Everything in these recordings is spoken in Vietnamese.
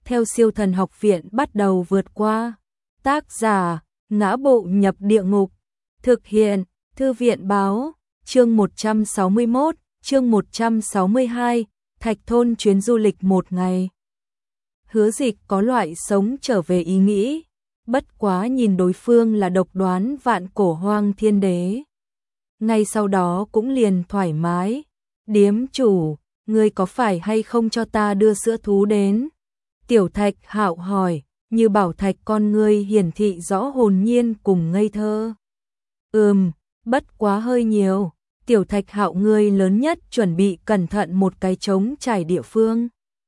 theo Siêu Thần Học Viện bắt đầu vượt qua. Tác giả: Ngã Bộ Nhập Địa Ngục. Thực hiện: Thư viện báo. Chương 161, chương 162, Thạch Thôn chuyến du lịch một ngày. Hứa Dịch có loại sống trở về ý nghĩ, bất quá nhìn đối phương là độc đoán vạn cổ hoang thiên đế. Ngay sau đó cũng liền thoải mái. Điếm chủ, ngươi có phải hay không cho ta đưa sữa thú đến? Tiểu Thạch Hạo hỏi, như bảo thạch con ngươi hiển thị rõ hồn nhiên cùng ngây thơ. Bất quá hơi nhiều. Tiểu Thạch Hạo ngươi lớn nhất chuẩn bị cẩn thận một cái trống trải địa phương.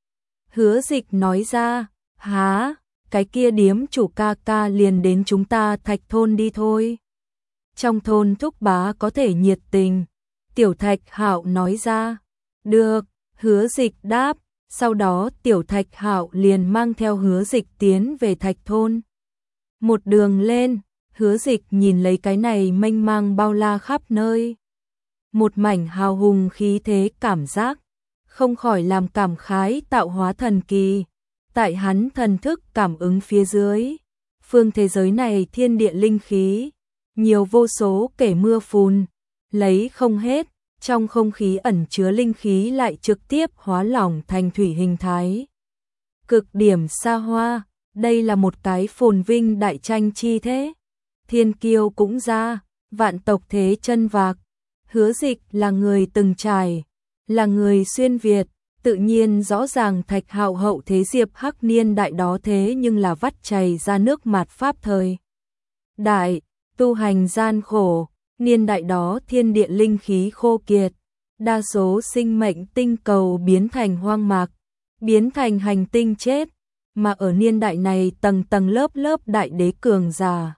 Hứa Dịch nói ra, há, cái kia điếm chủ ca ca liền đến chúng ta Thạch Thôn đi thôi. Trong thôn thúc bá có thể nhiệt tình. Tiểu Thạch Hạo nói ra, được, Hứa Dịch đáp. Sau đó Tiểu Thạch Hạo liền mang theo Hứa Dịch tiến về Thạch Thôn. Một đường lên, Hứa Dịch nhìn lấy cái này mênh mang bao la khắp nơi. Một mảnh hào hùng khí thế cảm giác, không khỏi làm cảm khái tạo hóa thần kỳ. Tại hắn thần thức cảm ứng phía dưới, phương thế giới này thiên địa linh khí, nhiều vô số kể mưa phùn, lấy không hết. Trong không khí ẩn chứa linh khí lại trực tiếp hóa lỏng thành thủy hình thái. Cực điểm xa hoa, đây là một cái phồn vinh đại tranh chi thế. Thiên kiêu cũng ra, vạn tộc thế chân vạc. Hứa Dịch là người từng trải, là người xuyên Việt, tự nhiên rõ ràng Thạch Hạo hậu thế Diệp Hắc niên đại đó thế nhưng là vắt chảy ra nước mạt pháp thời đại, tu hành gian khổ. Niên đại đó thiên địa linh khí khô kiệt, đa số sinh mệnh tinh cầu biến thành hoang mạc, biến thành hành tinh chết, mà ở niên đại này tầng tầng lớp lớp đại đế cường giả.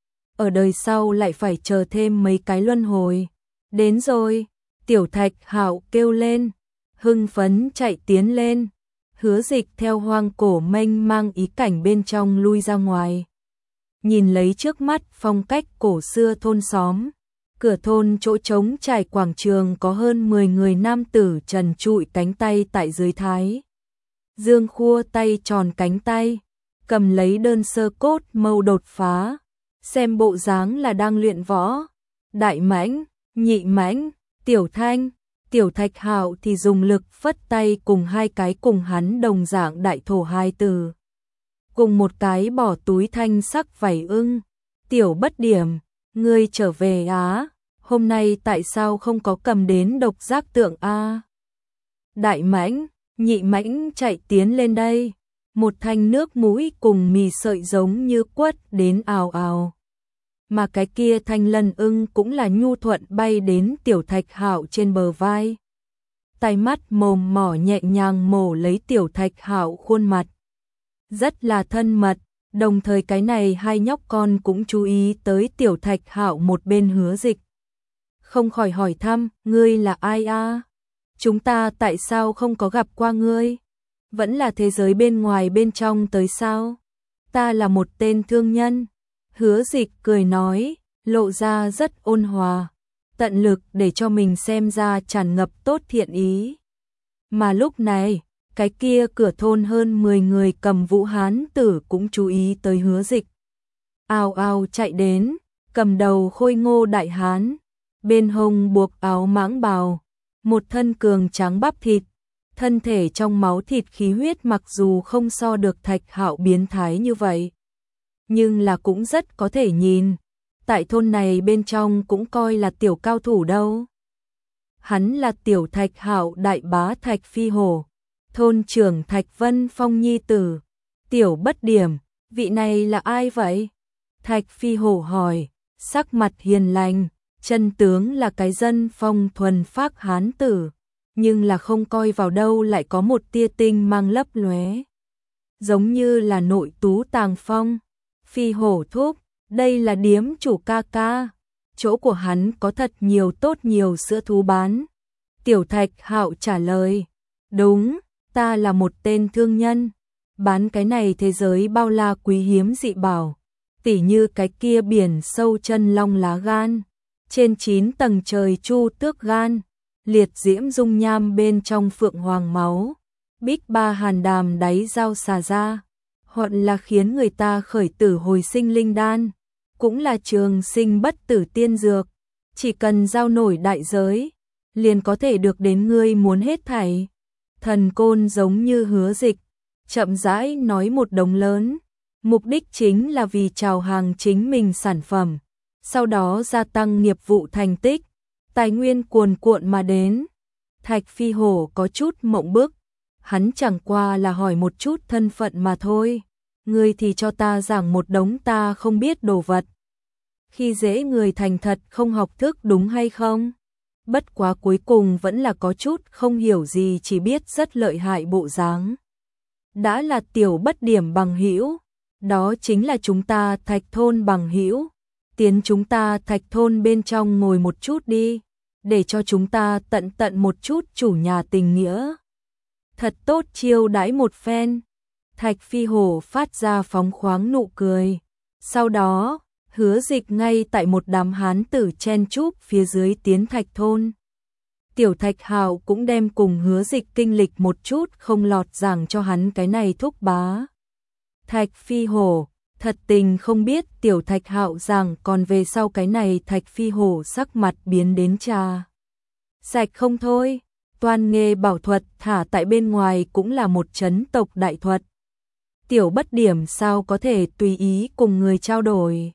Ở đời sau lại phải chờ thêm mấy cái luân hồi. Đến rồi, Tiểu Thạch Hạo kêu lên, hưng phấn chạy tiến lên. Hứa Dịch theo hoang cổ mênh mang ý cảnh bên trong lui ra ngoài. Nhìn lấy trước mắt phong cách cổ xưa thôn xóm. Cửa thôn chỗ trống trải quảng trường có hơn 10 người nam tử trần trụi cánh tay tại dưới thái dương khua tay tròn cánh tay, cầm lấy đơn sơ cốt mâu đột phá, xem bộ dáng là đang luyện võ. Đại mãnh, nhị mãnh, tiểu thanh, Tiểu Thạch Hạo thì dùng lực phất tay cùng hai cái cùng hắn đồng dạng đại thổ hai từ. Cùng một cái bỏ túi thanh sắc vảy ưng. Tiểu Bất Điểm, ngươi trở về á, hôm nay tại sao không có cầm đến độc giác tượng a? Đại mãnh, nhị mãnh chạy tiến lên đây, một thanh nước mũi cùng mì sợi giống như quất đến ào ào. Mà cái kia thanh lân ưng cũng là nhu thuận bay đến Tiểu Thạch Hạo trên bờ vai. Tay mắt mồm mỏ nhẹ nhàng mổ lấy Tiểu Thạch Hạo khuôn mặt. Rất là thân mật. Đồng thời cái này hai nhóc con cũng chú ý tới Tiểu Thạch Hạo một bên Hứa Dịch. Không khỏi hỏi thăm, ngươi là ai a? Chúng ta tại sao không có gặp qua ngươi? Vẫn là thế giới bên ngoài bên trong tới sao? Ta là một tên thương nhân. Hứa Dịch cười nói, lộ ra rất ôn hòa, tận lực để cho mình xem ra tràn ngập tốt thiện ý. Mà lúc này, cái kia cửa thôn hơn 10 người cầm vũ hán tử cũng chú ý tới Hứa Dịch. Ào ào chạy đến, cầm đầu khôi ngô đại hán, bên hông buộc áo mãng bào, một thân cường tráng bắp thịt, thân thể trong máu thịt khí huyết mặc dù không so được Thạch Hạo biến thái như vậy, nhưng là cũng rất có thể nhìn, tại thôn này bên trong cũng coi là tiểu cao thủ đâu. Hắn là Tiểu Thạch Hạo đại bá Thạch Phi Hổ, thôn trưởng Thạch Vân Phong nhi tử. Tiểu Bất Điểm, vị này là ai vậy? Thạch Phi Hổ hỏi, sắc mặt hiền lành, chân tướng là cái dân phong thuần phác hán tử, nhưng là không coi vào đâu lại có một tia tinh mang lấp lóe, giống như là nội tú tàng phong. Phi Hổ thúc, đây là điếm chủ ca ca, chỗ của hắn có thật nhiều tốt nhiều sữa thú bán. Tiểu Thạch Hạo trả lời, đúng, ta là một tên thương nhân, bán cái này thế giới bao la quý hiếm dị bảo, tỉ như cái kia biển sâu chân long lá gan, trên 9 tầng trời chu tước gan, liệt diễm dung nham bên trong phượng hoàng máu, Bích ba hàn đàm đáy dao xà ra, hoặc là khiến người ta khởi tử hồi sinh linh đan, cũng là trường sinh bất tử tiên dược, chỉ cần giao nổi đại giới, liền có thể được đến ngươi muốn hết thảy. Thần Côn giống như Hứa Dịch, chậm rãi nói một đống lớn, mục đích chính là vì chào hàng chính mình sản phẩm, sau đó gia tăng nghiệp vụ thành tích, tài nguyên cuồn cuộn mà đến. Thạch Phi Hổ có chút mộng bức, hắn chẳng qua là hỏi một chút thân phận mà thôi, ngươi thì cho ta giảng một đống ta không biết đồ vật. Khi dễ người thành thật không học thức đúng hay không? Bất quá cuối cùng vẫn là có chút không hiểu gì, chỉ biết rất lợi hại bộ dáng. Đã là Tiểu Bất Điểm bằng hữu, đó chính là chúng ta Thạch thôn bằng hữu, tiến chúng ta Thạch thôn bên trong ngồi một chút đi, để cho chúng ta tận một chút chủ nhà tình nghĩa. Thật tốt chiêu đãi một phen. Thạch Phi Hổ phát ra phóng khoáng nụ cười. Sau đó, Hứa Dịch ngay tại một đám hán tử chen chúc phía dưới tiến Thạch thôn. Tiểu Thạch Hạo cũng đem cùng Hứa Dịch kinh lịch một chút không lọt giảng cho hắn cái này thúc bá. Thạch Phi Hổ, thật tình không biết Tiểu Thạch Hạo rằng còn về sau cái này Thạch Phi Hổ sắc mặt biến đến trà sạch không thôi, toàn nghề bảo thuật thả tại bên ngoài cũng là một chấn tộc đại thuật. Tiểu Bất Điểm sao có thể tùy ý cùng người trao đổi.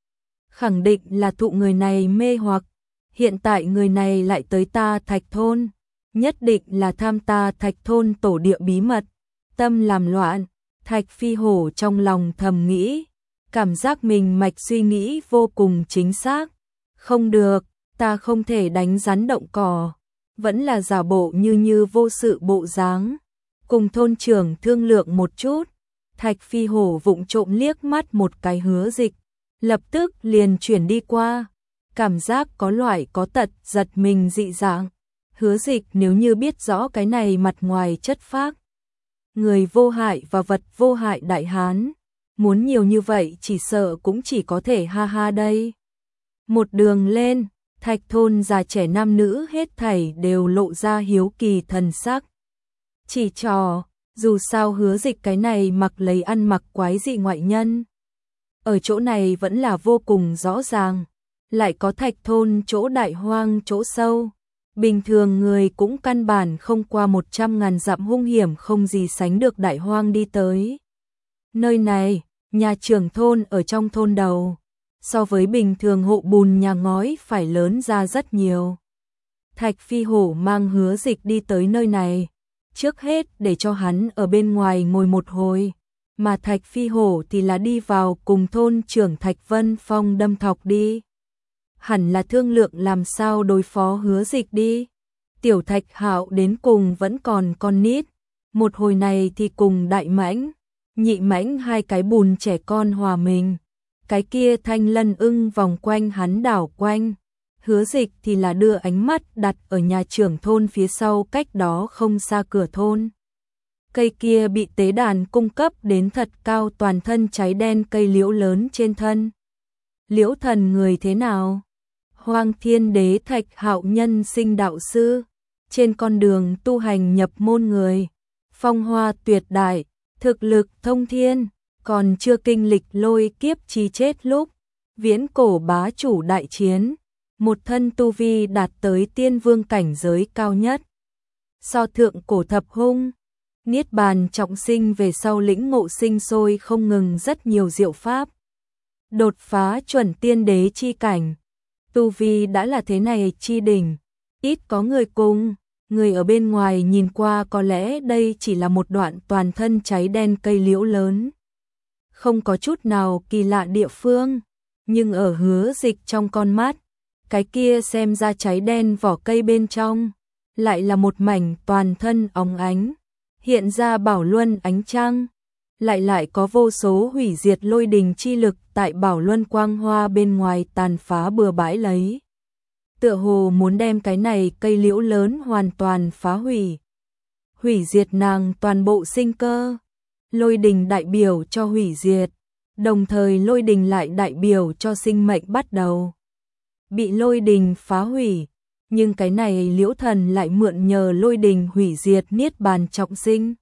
Khẳng định là thụ người này mê hoặc, hiện tại người này lại tới ta Thạch thôn, nhất định là tham ta Thạch thôn tổ địa bí mật, tâm làm loạn. Thạch Phi Hổ trong lòng thầm nghĩ, cảm giác mình mạch suy nghĩ vô cùng chính xác. Không được, ta không thể đánh rắn động cỏ, vẫn là giả bộ như vô sự bộ dáng. Cùng thôn trưởng thương lượng một chút, Thạch Phi Hổ vụng trộm liếc mắt một cái Hứa Dịch, lập tức liền chuyển đi qua, cảm giác có loại có tật giật mình dị dạng. Hứa Dịch nếu như biết rõ cái này mặt ngoài chất phác, người vô hại và vật vô hại đại hán, muốn nhiều như vậy chỉ sợ cũng chỉ có thể ha ha đây. Một đường lên, Thạch thôn già trẻ nam nữ hết thảy đều lộ ra hiếu kỳ thần sắc. Chỉ trò, dù sao Hứa Dịch cái này mặc lấy ăn mặc quái dị ngoại nhân, ở chỗ này vẫn là vô cùng rõ ràng, lại có Thạch thôn chỗ đại hoang chỗ sâu. Bình thường người cũng căn bản không qua 100.000 dặm hung hiểm không gì sánh được đại hoang đi tới. Nơi này, nhà trưởng thôn ở trong thôn đầu, so với bình thường hộ bùn nhà ngói phải lớn ra rất nhiều. Thạch Phi Hổ mang Hứa Dịch đi tới nơi này, trước hết để cho hắn ở bên ngoài ngồi một hồi, mà Thạch Phi Hổ thì là đi vào cùng thôn trưởng Thạch Vân Phong đâm thọc đi. Hẳn là thương lượng làm sao đối phó Hứa Dịch đi. Tiểu Thạch Hạo đến cùng vẫn còn con nít, một hồi này thì cùng Đại Mãnh, Nhị Mãnh hai cái bùn trẻ con hòa mình, cái kia Thanh Lân ưng vòng quanh hắn đảo quanh. Hứa Dịch thì là đưa ánh mắt đặt ở nhà trưởng thôn phía sau cách đó không xa cửa thôn. Cây kia bị tế đàn cung cấp đến thật cao, toàn thân cháy đen cây liễu lớn trên thân. Liễu thần người thế nào? Hoang Thiên Đế Thạch Hạo nhân sinh đạo sư, trên con đường tu hành nhập môn người, phong hoa tuyệt đại, thực lực thông thiên, còn chưa kinh lịch lôi kiếp chi chết lúc viễn cổ bá chủ đại chiến, một thân tu vi đạt tới tiên vương cảnh giới cao nhất. So thượng cổ thập hung, niết bàn trọng sinh về sau lĩnh ngộ sinh sôi không ngừng rất nhiều diệu pháp, đột phá chuẩn tiên đế chi cảnh. Tu vi đã là thế này chi đỉnh, ít có người cùng, người ở bên ngoài nhìn qua có lẽ đây chỉ là một đoạn toàn thân cháy đen cây liễu lớn, không có chút nào kỳ lạ địa phương, nhưng ở Hứa Dịch trong con mắt, cái kia xem ra cháy đen vỏ cây bên trong, lại là một mảnh toàn thân óng ánh, hiện ra bảo luân ánh trăng, lại có vô số hủy diệt lôi đình chi lực tại bảo luân quang hoa bên ngoài tàn phá bừa bãi lấy. Tựa hồ muốn đem cái này cây liễu lớn hoàn toàn phá hủy. Hủy diệt nàng toàn bộ sinh cơ. Lôi đình đại biểu cho hủy diệt, đồng thời lôi đình lại đại biểu cho sinh mệnh bắt đầu. Bị lôi đình phá hủy, nhưng cái này Liễu Thần lại mượn nhờ lôi đình hủy diệt niết bàn trọng sinh.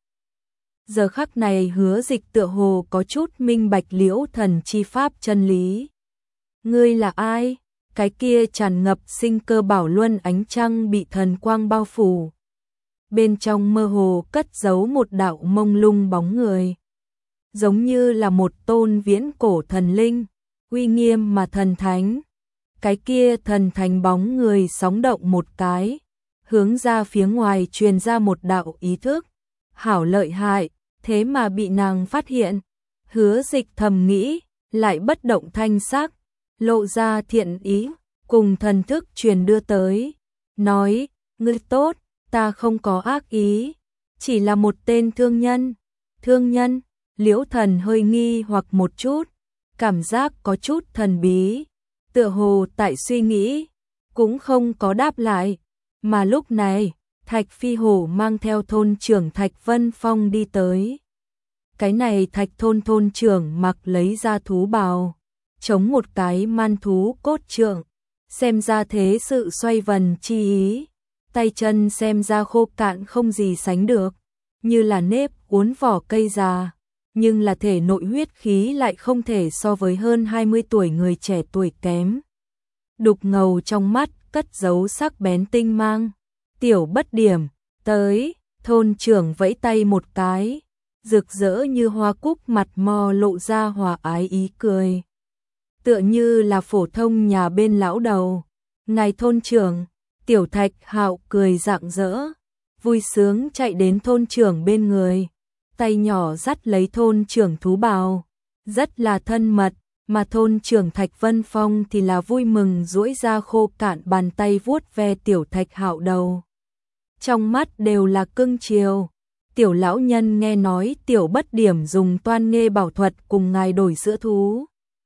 Giờ khắc này Hứa Dịch tựa hồ có chút minh bạch Liễu Thần chi pháp chân lý. Ngươi là ai? Cái kia tràn ngập sinh cơ bảo luân ánh trăng bị thần quang bao phủ. Bên trong mơ hồ cất giấu một đạo mông lung bóng người. Giống như là một tôn viễn cổ thần linh, uy nghiêm mà thần thánh. Cái kia thần thánh bóng người sóng động một cái, hướng ra phía ngoài truyền ra một đạo ý thức. Hảo lợi hại, thế mà bị nàng phát hiện. Hứa Dịch thầm nghĩ, lại bất động thanh sắc, lộ ra thiện ý, cùng thần thức truyền đưa tới. Nói, ngươi tốt, ta không có ác ý, chỉ là một tên thương nhân. Thương nhân? Liễu Thần hơi nghi hoặc một chút, cảm giác có chút thần bí, tựa hồ tại suy nghĩ, cũng không có đáp lại. Mà lúc này, Thạch Phi Hổ mang theo thôn trưởng Thạch Vân Phong đi tới. Cái này Thạch thôn trưởng mặc lấy ra thú bào, chống một cái man thú cốt trượng, xem ra thế sự xoay vần chi ý, tay chân xem ra khô cạn không gì sánh được, như là nếp uốn vỏ cây già, nhưng là thể nội huyết khí lại không thể so với hơn 20 tuổi người trẻ tuổi kém. Đục ngầu trong mắt cất giấu sắc bén tinh mang. Tiểu Bất Điểm, tới, thôn trưởng vẫy tay một cái, rực rỡ như hoa cúc mặt mò lộ ra hòa ái ý cười. Tựa như là phổ thông nhà bên lão đầu. Ngài thôn trưởng, Tiểu Thạch Hạo cười rạng rỡ, vui sướng chạy đến thôn trưởng bên người, tay nhỏ dắt lấy thôn trưởng thú bào, rất là thân mật, mà thôn trưởng Thạch Vân Phong thì là vui mừng duỗi ra khô cạn bàn tay vuốt ve Tiểu Thạch Hạo đầu. Trong mắt đều là cưng chiều. Tiểu lão nhân nghe nói Tiểu Bất Điểm dùng toan nghê bảo thuật cùng ngài đổi sữa thú.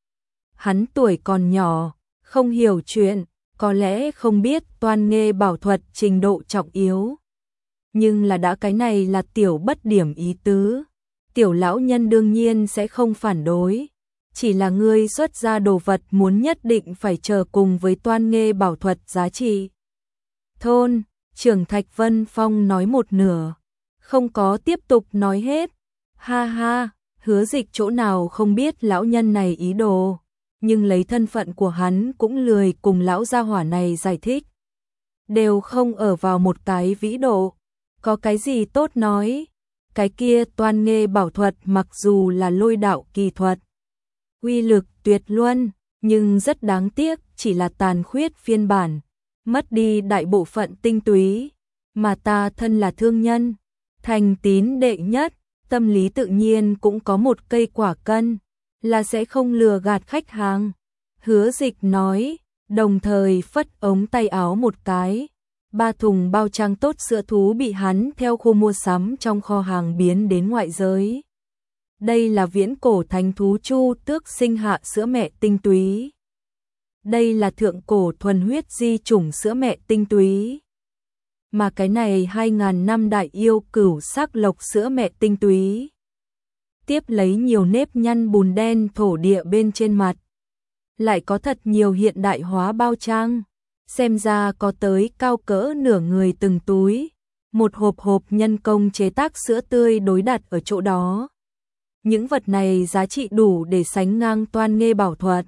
Hắn tuổi còn nhỏ, không hiểu chuyện, có lẽ không biết toan nghê bảo thuật trình độ trọng yếu. Nhưng là đã cái này là Tiểu Bất Điểm ý tứ. Tiểu lão nhân đương nhiên sẽ không phản đối. Chỉ là ngươi xuất ra đồ vật muốn nhất định phải chờ cùng với toan nghê bảo thuật giá trị. Thôn trưởng Thạch Vân Phong nói một nửa, không có tiếp tục nói hết. Ha ha, Hứa Dịch chỗ nào không biết lão nhân này ý đồ, nhưng lấy thân phận của hắn cũng lười cùng lão gia hỏa này giải thích. Đều không ở vào một cái vĩ độ, có cái gì tốt nói. Cái kia toan nghê bảo thuật mặc dù là lôi đạo kỳ thuật, uy lực tuyệt luân, nhưng rất đáng tiếc chỉ là tàn khuyết phiên bản, mất đi đại bộ phận tinh túy, mà ta thân là thương nhân, thành tín đệ nhất, tâm lý tự nhiên cũng có một cây quả cân, là sẽ không lừa gạt khách hàng. Hứa Dịch nói, đồng thời phất ống tay áo một cái, 3 thùng bao trang tốt sữa thú bị hắn theo khu mua sắm trong kho hàng biến đến ngoại giới. Đây là viễn cổ thánh thú Chu Tước sinh hạ sữa mẹ tinh túy. Đây là thượng cổ thuần huyết di chủng sữa mẹ tinh túy. Mà cái này 2000 năm đại yêu cửu sắc lộc sữa mẹ tinh túy. Tiếp lấy nhiều nếp nhăn bùn đen thổ địa bên trên mặt. Lại có thật nhiều hiện đại hóa bao trang. Xem ra có tới cao cỡ nửa người từng túi. Một hộp hộp nhân công chế tác sữa tươi đối đặt ở chỗ đó. Những vật này giá trị đủ để sánh ngang toan nghê bảo thuật.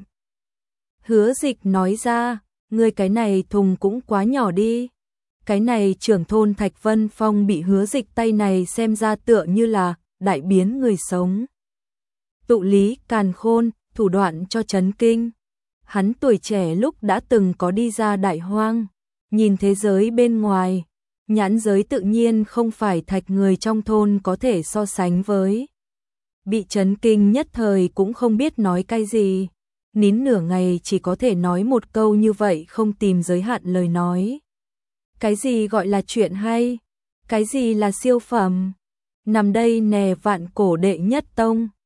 Hứa Dịch nói ra, ngươi cái này thùng cũng quá nhỏ đi. Cái này trưởng thôn Thạch Vân Phong bị Hứa Dịch tay này xem ra tựa như là đại biến người sống. Tụ lý càn khôn, thủ đoạn cho chấn kinh. Hắn tuổi trẻ lúc đã từng có đi ra đại hoang, nhìn thế giới bên ngoài, nhãn giới tự nhiên không phải Thạch người trong thôn có thể so sánh với. Bị chấn kinh nhất thời cũng không biết nói cái gì, nín nửa ngày chỉ có thể nói một câu như vậy không tìm giới hạn lời nói. Cái gì gọi là chuyện hay? Cái gì là siêu phẩm? Nằm đây nè vạn cổ đệ nhất tông.